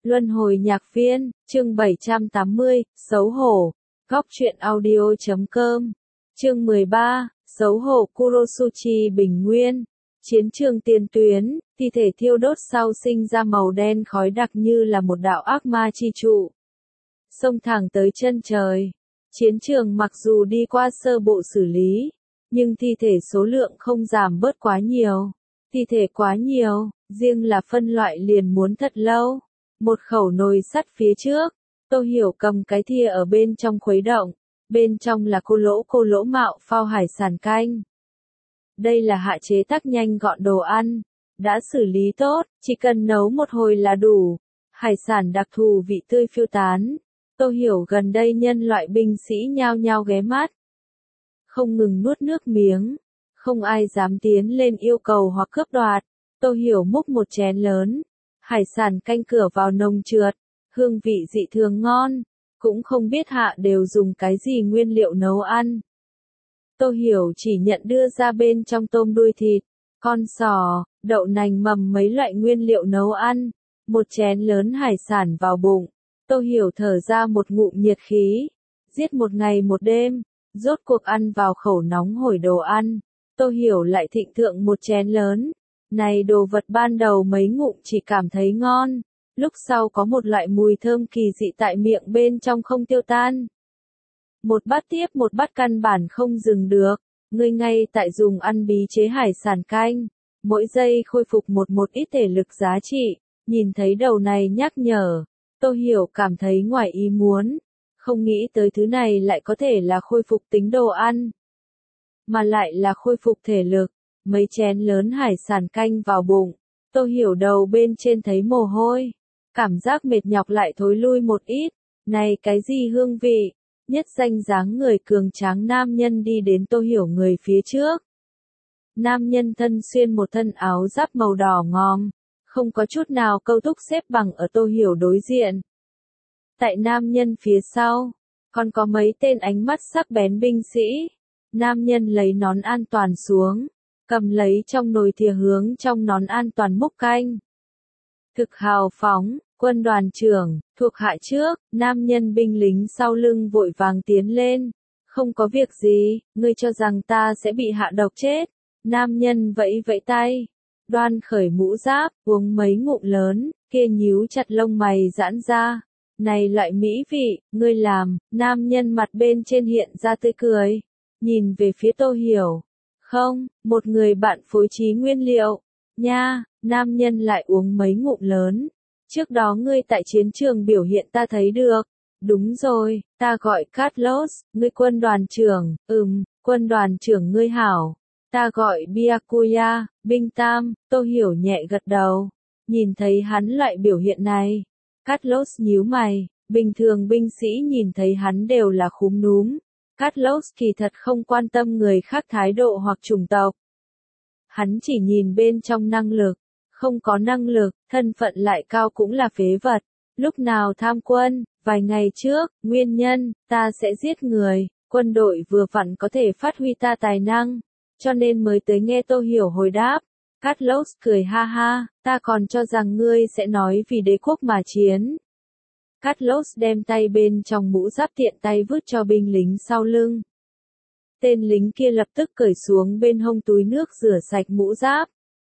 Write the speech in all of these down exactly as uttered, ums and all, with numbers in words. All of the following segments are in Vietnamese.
Luân hồi nhạc viên, chương bảy trăm tám mươi, xấu hổ, góc truyện audio chấm com, chương mười ba, xấu hổ Kurosuchi Bình Nguyên, chiến trường tiền tuyến, thi thể thiêu đốt sau sinh ra màu đen khói đặc như là một đạo ác ma chi trụ. Xông thẳng tới chân trời, chiến trường mặc dù đi qua sơ bộ xử lý, nhưng thi thể số lượng không giảm bớt quá nhiều. Thi thể quá nhiều, riêng là phân loại liền muốn thật lâu. Một khẩu nồi sắt phía trước, Tô Hiểu cầm cái thìa ở bên trong khuấy động, bên trong là cô lỗ cô lỗ mạo phao hải sản canh. Đây là hạ chế tác nhanh gọn đồ ăn, đã xử lý tốt, chỉ cần nấu một hồi là đủ. Hải sản đặc thù vị tươi phiêu tán. Tô Hiểu gần đây nhân loại binh sĩ nhao nhao ghé mắt, không ngừng nuốt nước miếng, không ai dám tiến lên yêu cầu hoặc cướp đoạt. Tô Hiểu múc một chén lớn, hải sản canh cửa vào nồng trượt, hương vị dị thường ngon, cũng không biết hạ đều dùng cái gì nguyên liệu nấu ăn. Tô Hiểu chỉ nhận đưa ra bên trong tôm đuôi thịt, con sò, đậu nành mầm mấy loại nguyên liệu nấu ăn, một chén lớn hải sản vào bụng. Tô Hiểu thở ra một ngụm nhiệt khí, giết một ngày một đêm, rốt cuộc ăn vào khẩu nóng hổi đồ ăn. Tô Hiểu lại thịnh thượng một chén lớn. Này đồ vật ban đầu mấy ngụm chỉ cảm thấy ngon, lúc sau có một loại mùi thơm kỳ dị tại miệng bên trong không tiêu tan. Một bát tiếp một bát căn bản không dừng được, ngươi ngay tại dùng ăn bí chế hải sản canh, mỗi giây khôi phục một một ít thể lực giá trị, nhìn thấy đầu này nhắc nhở, Tô Hiểu cảm thấy ngoài ý muốn, không nghĩ tới thứ này lại có thể là khôi phục tính đồ ăn, mà lại là khôi phục thể lực. Mấy chén lớn hải sản canh vào bụng, Tô Hiểu đầu bên trên thấy mồ hôi, cảm giác mệt nhọc lại thối lui một ít, này cái gì hương vị, nhất danh dáng người cường tráng nam nhân đi đến Tô Hiểu người phía trước. Nam nhân thân xuyên một thân áo giáp màu đỏ ngòm, không có chút nào câu thúc xếp bằng ở Tô Hiểu đối diện. Tại nam nhân phía sau, còn có mấy tên ánh mắt sắc bén binh sĩ, nam nhân lấy nón an toàn xuống. Cầm lấy trong nồi thìa hướng trong nón an toàn múc canh. Thực hào phóng, quân đoàn trưởng, thuộc hạ trước, nam nhân binh lính sau lưng vội vàng tiến lên. Không có việc gì, ngươi cho rằng ta sẽ bị hạ độc chết. Nam nhân vẫy vẫy tay, đoan khởi mũ giáp, uống mấy ngụm lớn, kia nhíu chặt lông mày giãn ra. Này loại mỹ vị, ngươi làm, nam nhân mặt bên trên hiện ra tươi cười, nhìn về phía Tô Hiểu. Không, một người bạn phối trí nguyên liệu. Nha, nam nhân lại uống mấy ngụm lớn. Trước đó ngươi tại chiến trường biểu hiện ta thấy được. Đúng rồi, ta gọi Carlos, ngươi quân đoàn trưởng, ừm, quân đoàn trưởng ngươi hảo. Ta gọi Byakuya, binh tam, Tô Hiểu nhẹ gật đầu. Nhìn thấy hắn loại biểu hiện này. Carlos nhíu mày, bình thường binh sĩ nhìn thấy hắn đều là khúm núm. Carlos kỳ thật không quan tâm người khác thái độ hoặc chủng tộc. Hắn chỉ nhìn bên trong năng lực, không có năng lực, thân phận lại cao cũng là phế vật. Lúc nào tham quân, vài ngày trước, nguyên nhân, ta sẽ giết người, quân đội vừa vặn có thể phát huy ta tài năng, cho nên mới tới nghe Tô Hiểu hồi đáp. Carlos cười ha ha, ta còn cho rằng ngươi sẽ nói vì đế quốc mà chiến. Carlos đem tay bên trong mũ giáp tiện tay vứt cho binh lính sau lưng. Tên lính kia lập tức cởi xuống bên hông túi nước rửa sạch mũ giáp.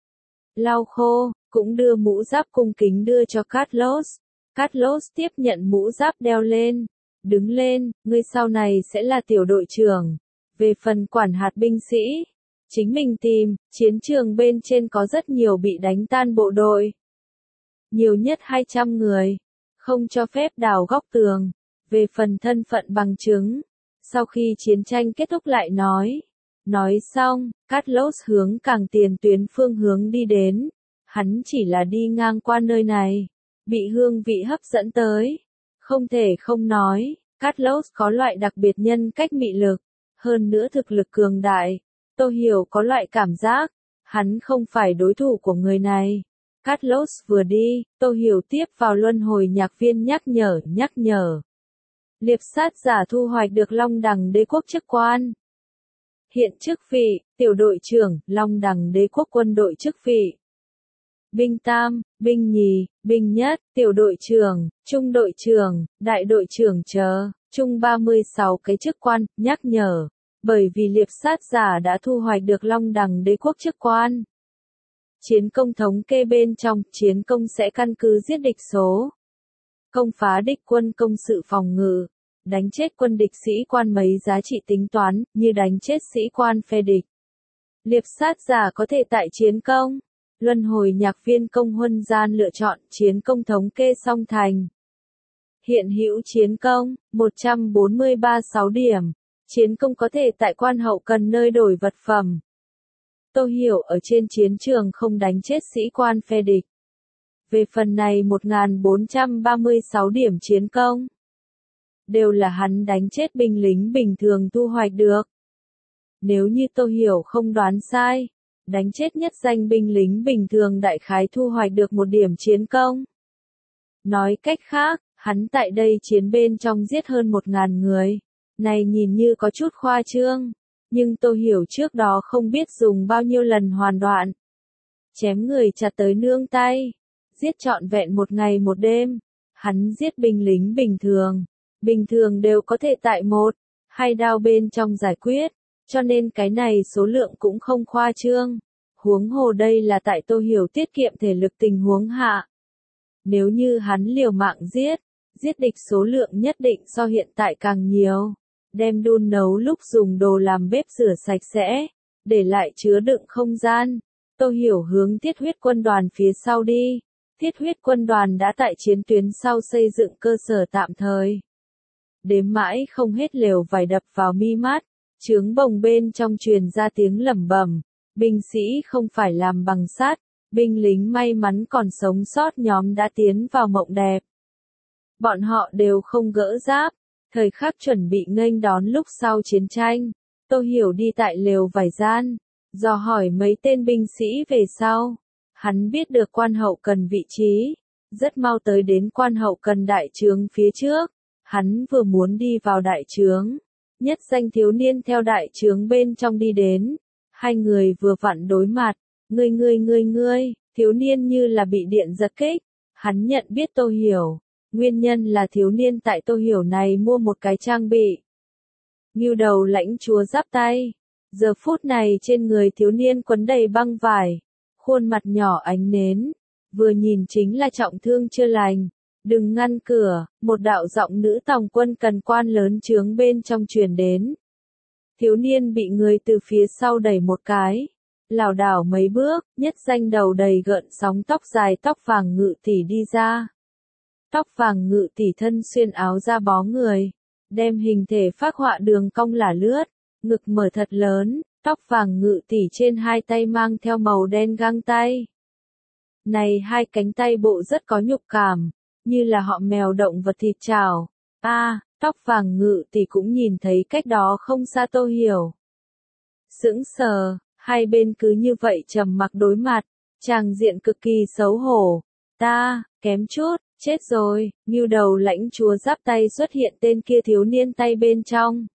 Lau khô, cũng đưa mũ giáp cung kính đưa cho Carlos. Carlos tiếp nhận mũ giáp đeo lên. Đứng lên, ngươi sau này sẽ là tiểu đội trưởng. Về phần quản hạt binh sĩ, chính mình tìm, chiến trường bên trên có rất nhiều bị đánh tan bộ đội. Nhiều nhất hai trăm người. Không cho phép đào góc tường. Về phần thân phận bằng chứng, sau khi chiến tranh kết thúc lại nói. Nói xong, Carlos hướng càng tiền tuyến phương hướng đi đến. Hắn chỉ là đi ngang qua nơi này, bị hương vị hấp dẫn tới. Không thể không nói, Carlos có loại đặc biệt nhân cách mị lực, hơn nữa thực lực cường đại. Tô Hiểu có loại cảm giác, hắn không phải đối thủ của người này. Carlos vừa đi, Tô Hiểu tiếp vào luân hồi nhạc viên nhắc nhở, nhắc nhở. Liệp sát giả thu hoạch được Long Đằng Đế quốc chức quan. Hiện chức vị, tiểu đội trưởng, Long Đằng Đế quốc quân đội chức vị. binh tam, binh nhì, binh nhất, tiểu đội trưởng, trung đội trưởng, đại đội trưởng chờ, chung ba mươi sáu cái chức quan, nhắc nhở. Bởi vì liệp sát giả đã thu hoạch được Long Đằng đế quốc chức quan. Chiến công thống kê bên trong, chiến công sẽ căn cứ giết địch số. Công phá địch quân công sự phòng ngự. Đánh chết quân địch sĩ quan mấy giá trị tính toán, như đánh chết sĩ quan phe địch. Liệp sát giả có thể tại chiến công. Luân hồi nhạc viên công huân gian lựa chọn chiến công thống kê song thành. Hiện hữu chiến công, một trăm bốn mươi ba sáu điểm. Chiến công có thể tại quan hậu cần nơi đổi vật phẩm. Tô Hiểu ở trên chiến trường không đánh chết sĩ quan phe địch. Về phần này một nghìn bốn trăm ba mươi sáu điểm chiến công. Đều là hắn đánh chết binh lính bình thường thu hoạch được. Nếu như Tô Hiểu không đoán sai, đánh chết nhất danh binh lính bình thường đại khái thu hoạch được một điểm chiến công. Nói cách khác, hắn tại đây chiến bên trong giết hơn một ngàn người. Này nhìn như có chút khoa trương, nhưng Tô Hiểu trước đó không biết dùng bao nhiêu lần hoàn đoạn. Chém người chặt tới nương tay, giết trọn vẹn một ngày một đêm, hắn giết binh lính bình thường, bình thường đều có thể tại một, hai đao bên trong giải quyết, cho nên cái này số lượng cũng không khoa trương. Huống hồ đây là tại Tô Hiểu tiết kiệm thể lực tình huống hạ. Nếu như hắn liều mạng giết, giết địch số lượng nhất định so hiện tại càng nhiều. Đem đun nấu lúc dùng đồ làm bếp rửa sạch sẽ, để lại chứa đựng không gian. Tô Hiểu hướng Thiết Huyết quân đoàn phía sau đi. Thiết Huyết quân đoàn đã tại chiến tuyến sau xây dựng cơ sở tạm thời. Đếm mãi không hết lều vải đập vào mi mắt, trướng bồng bên trong truyền ra tiếng lẩm bẩm. Binh sĩ không phải làm bằng sắt, binh lính may mắn còn sống sót nhóm đã tiến vào mộng đẹp. Bọn họ đều không gỡ giáp. Thời khắc chuẩn bị nghênh đón lúc sau chiến tranh, Tô Hiểu đi tại lều vải gian, dò hỏi mấy tên binh sĩ về sau. Hắn biết được quan hậu cần vị trí, rất mau tới đến quan hậu cần đại trướng phía trước. Hắn vừa muốn đi vào đại trướng, nhất danh thiếu niên theo đại trướng bên trong đi đến. Hai người vừa vặn đối mặt, ngươi ngươi ngươi ngươi, thiếu niên như là bị điện giật kích. Hắn nhận biết Tô Hiểu. Nguyên nhân là thiếu niên tại Tô Hiểu này mua một cái trang bị. Ngưu đầu lãnh chúa giáp tay. Giờ phút này trên người thiếu niên quấn đầy băng vải. Khuôn mặt nhỏ ánh nến. Vừa nhìn chính là trọng thương chưa lành. Đừng ngăn cửa, một đạo giọng nữ tòng quân cần quan lớn trướng bên trong truyền đến. Thiếu niên bị người từ phía sau đẩy một cái. Lảo đảo mấy bước, nhất danh đầu đầy gợn sóng tóc dài tóc vàng ngự tỷ đi ra. Tóc vàng ngự tỷ thân xuyên áo da bó người, đem hình thể phác họa đường cong lả lướt, ngực mở thật lớn, tóc vàng ngự tỷ trên hai tay mang theo màu đen găng tay. Này hai cánh tay bộ rất có nhục cảm, như là họ mèo động vật thịt chảo. A, à, tóc vàng ngự tỷ cũng nhìn thấy cách đó không xa Tô Hiểu. Sững sờ, hai bên cứ như vậy trầm mặc đối mặt, tràng diện cực kỳ xấu hổ. Ta, kém chút. Chết rồi, Ngưu đầu lãnh chúa giáp tay xuất hiện tên kia thiếu niên tay bên trong.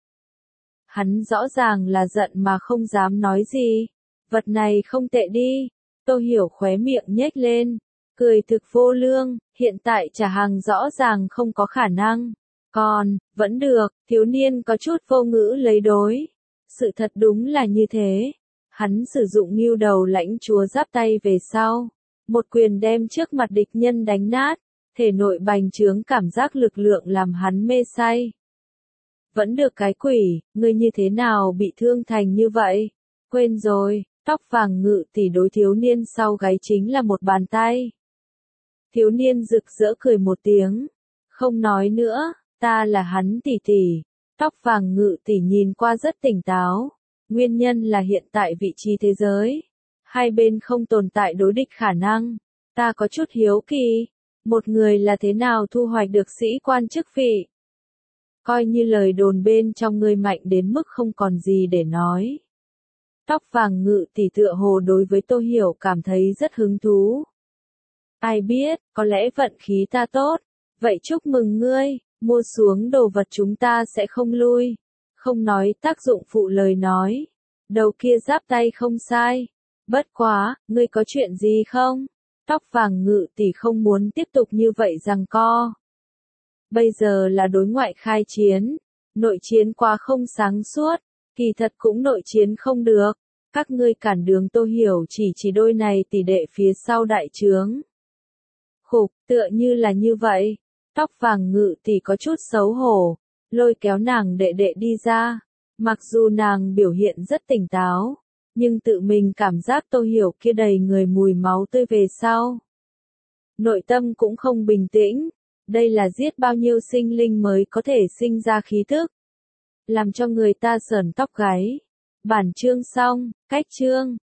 Hắn rõ ràng là giận mà không dám nói gì. Vật này không tệ đi. Tô Hiểu khóe miệng nhếch lên. Cười thực vô lương, hiện tại trả hàng rõ ràng không có khả năng. Còn, vẫn được, thiếu niên có chút vô ngữ lấy đối. Sự thật đúng là như thế. Hắn sử dụng Ngưu đầu lãnh chúa giáp tay về sau. Một quyền đem trước mặt địch nhân đánh nát. Thể nội bành trướng cảm giác lực lượng làm hắn mê say. Vẫn được cái quỷ, ngươi như thế nào bị thương thành như vậy? Quên rồi, tóc vàng ngự tỷ đối thiếu niên sau gáy chính là một bàn tay. Thiếu niên rực rỡ cười một tiếng. Không nói nữa, ta là hắn tỷ tỷ. Tóc vàng ngự tỷ nhìn qua rất tỉnh táo. Nguyên nhân là hiện tại vị trí thế giới. Hai bên không tồn tại đối địch khả năng. Ta có chút hiếu kỳ. Một người là thế nào thu hoạch được sĩ quan chức vị? Coi như lời đồn bên trong ngươi mạnh đến mức không còn gì để nói. Tóc vàng ngự tỷ tựa hồ đối với Tô Hiểu cảm thấy rất hứng thú. Ai biết, có lẽ vận khí ta tốt. Vậy chúc mừng ngươi, mua xuống đồ vật chúng ta sẽ không lui. Không nói tác dụng phụ lời nói. Đầu kia giáp tay không sai. Bất quá, ngươi có chuyện gì không? Tóc vàng ngự tỷ không muốn tiếp tục như vậy giằng co. Bây giờ là đối ngoại khai chiến, nội chiến quá không sáng suốt, kỳ thật cũng nội chiến không được. Các ngươi cản đường Tô Hiểu chỉ chỉ đôi này tỷ đệ phía sau đại trướng. Khục, tựa như là như vậy. Tóc vàng ngự tỷ có chút xấu hổ, lôi kéo nàng đệ đệ đi ra. Mặc dù nàng biểu hiện rất tỉnh táo, nhưng tự mình cảm giác Tô Hiểu kia đầy người mùi máu tươi về sau. Nội tâm cũng không bình tĩnh, đây là giết bao nhiêu sinh linh mới có thể sinh ra khí thức. Làm cho người ta sởn tóc gáy. Bản chương xong, cách chương.